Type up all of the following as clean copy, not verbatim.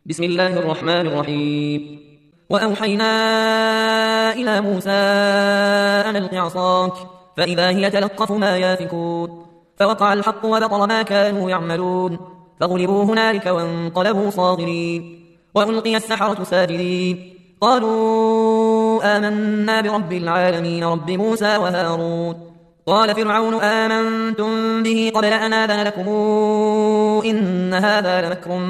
بسم الله الرحمن الرحيم. وأوحينا إلى موسى أن ألق عصاك فإذا هي تلقف ما يافكون فوقع الحق وبطل ما كانوا يعملون فغلبوا هنالك وانقلبوا صاغرين وألقي السحرة ساجدين قالوا آمنا برب العالمين رب موسى وهارون قال فرعون آمنتم به قبل أن آذن لكم إن هذا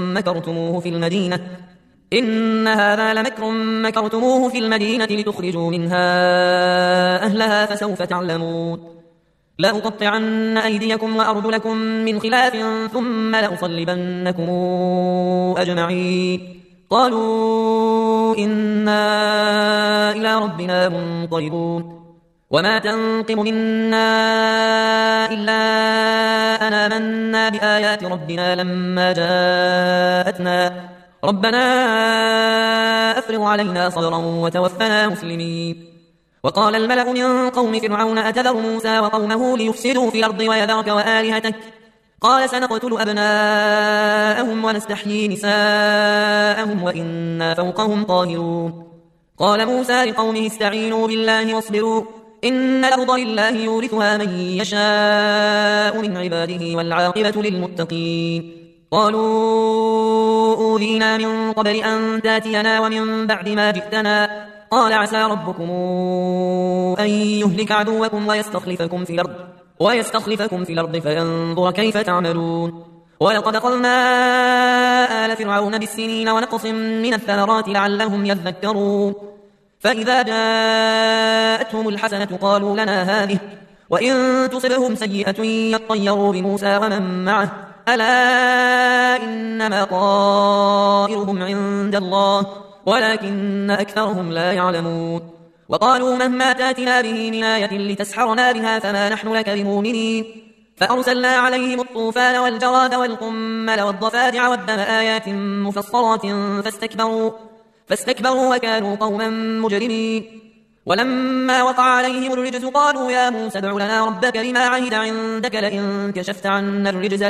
لمكر مكرتموه في المدينة لتخرجوا منها أهلها فسوف تعلمون لأقطعن أيديكم وأرجلكم من خلاف ثم لأصلبنكم أجمعين قالوا إنا إلى ربنا منقلبون وما تنقم منا إلا أن آمنا بآيات ربنا لما جاءتنا ربنا أفرغ علينا صبرا وتوفنا مسلمين وقال الملأ من قوم فرعون أتذر موسى وقومه ليفسدوا في الأرض ويذرك وآلهتك قال سنقتل أبناءهم ونستحيي نساءهم وإنا فوقهم قاهرون قال موسى لقومه استعينوا بالله واصبروا إن الأرض لله يورثها من يشاء من عباده والعاقبة للمتقين قالوا أوذينا من قبل أن تاتينا ومن بعد ما جئتنا قال عسى ربكم أن يهلك عدوكم ويستخلفكم في الأرض فينظر كيف تعملون ولقد أخذنا آل فرعون بالسنين ونقص من الثمرات لعلهم يذكرون فإذا جاءتهم الحسنة قالوا لنا هذه وإن تصبهم سيئة يطيروا بموسى ومن معه ألا إنما طائرهم عند الله ولكن أكثرهم لا يعلمون وقالوا مهما تاتنا به من آية لتسحرنا بها فما نحن لك بمؤمنين فأرسلنا عليهم الطوفان والجراد والقمل والضفادع والدم آيات مفصلات فاستكبروا وكانوا قوما مجرمين ولما وقع عليهم الرجز قالوا يا موسى ادع لنا ربك بما عهد عندك لئن كشفت عنا الرجز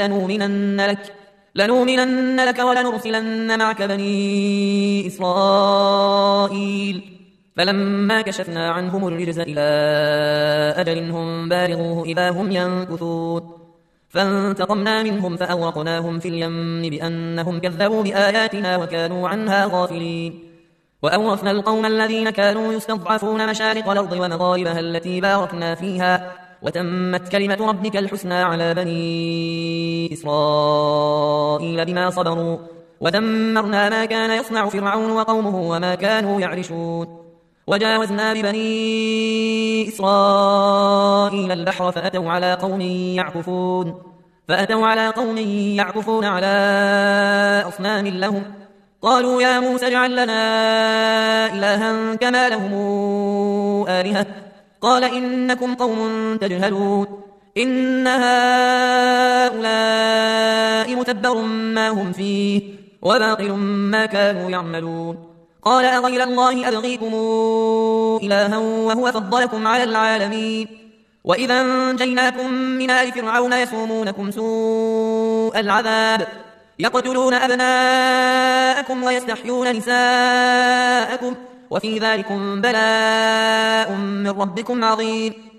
لنؤمنن لك ولنرسلن معك بني إسرائيل فلما كشفنا عنهم الرجز إلى أجل هم بالغوه إذا هم ينكثون فانتقمنا منهم فأغرقناهم في اليم بأنهم كذبوا بآياتنا وكانوا عنها غافلين وأورثنا القوم الذين كانوا يستضعفون مشارق الأرض ومغاربها التي باركنا فيها وتمت كلمة ربك الحسنى على بني إسرائيل بما صبروا ودمرنا ما كان يصنع فرعون وقومه وما كانوا يعرشون وجاوزنا ببني إسرائيل البحر فأتوا على قوم يعكفون على أصنام لهم قالوا يا موسى اجعل لنا إلها كما لهم آلهة قال إنكم قوم تجهلون إن هؤلاء متبر ما هم فيه وباطل ما كانوا يعملون قال أغير الله أبغيكم إلها وهو فضلكم على العالمين وإذا أنجيناكم من آل فرعون يسومونكم سوء العذاب يقتلون أبناءكم ويستحيون نساءكم وفي ذلكم بلاء من ربكم عظيم